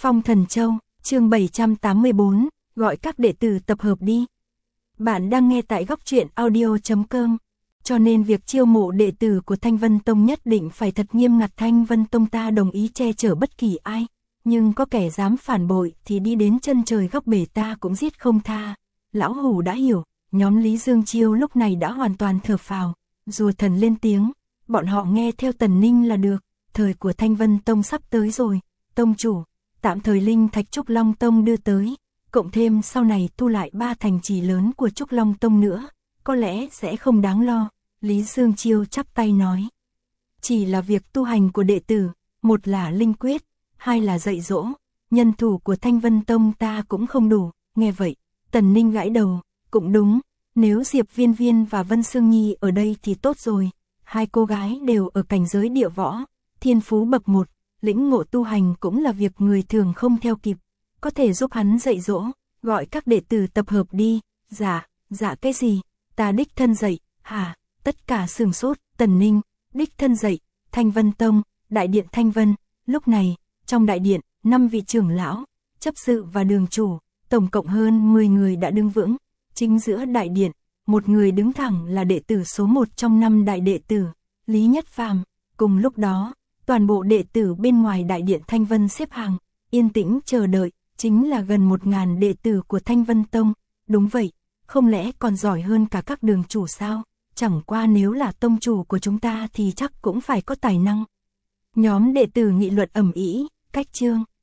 Phong Thần Châu, chương 784, gọi các đệ tử tập hợp đi. Bạn đang nghe tại góc truyện audio.com. Cho nên việc chiêu mộ đệ tử của Thanh Vân Tông nhất định phải thật nghiêm ngặt. Thanh Vân Tông ta đồng ý che chở bất kỳ ai, nhưng có kẻ dám phản bội thì đi đến chân trời góc bể ta cũng giết không tha. Lão Hủ đã hiểu, nhóm Lý Dương Chiêu lúc này đã hoàn toàn thở phào. Rùa thần lên tiếng, bọn họ nghe theo Tần Ninh là được, thời của Thanh Vân Tông sắp tới rồi. Tông chủ, tạm thời linh thạch Trúc Long Tông đưa tới, cộng thêm sau này tu lại 3 thành trì lớn của Trúc Long Tông nữa, có lẽ sẽ không đáng lo. Lý Dương Chiêu chắp tay nói, chỉ là việc tu hành của đệ tử, một là linh quyết, hai là dạy dỗ, nhân thủ của Thanh Vân Tông ta cũng không đủ. Nghe vậy, Tần Ninh gãi đầu, cũng đúng, nếu Diệp Viên Viên và Vân Sương Nhi ở đây thì tốt rồi, hai cô gái đều ở cảnh giới địa võ, thiên phú bậc 1, lĩnh ngộ tu hành cũng là việc người thường không theo kịp, có thể giúp hắn dạy dỗ, gọi các đệ tử tập hợp đi. Dạ cái gì, ta đích thân dạy, hả? Tất cả sửng sốt. Tần Ninh, đích thân dạy, Thanh Vân Tông, đại điện Thanh Vân. Lúc này, trong đại điện, 5 vị trưởng lão, chấp sự và đường chủ, tổng cộng hơn 10 người đã đứng vững. Chính giữa đại điện, một người đứng thẳng là đệ tử số 1 trong 5 đại đệ tử, Lý Nhất Phàm. Cùng lúc đó, toàn bộ đệ tử bên ngoài đại điện Thanh Vân xếp hàng, yên tĩnh chờ đợi, chính là gần 1000 đệ tử của Thanh Vân Tông. Đúng vậy, không lẽ còn giỏi hơn cả các đường chủ sao? Chẳng qua nếu là tông chủ của chúng ta thì chắc cũng phải có tài năng. Nhóm đệ tử nghị luận ầm ĩ, cách chương.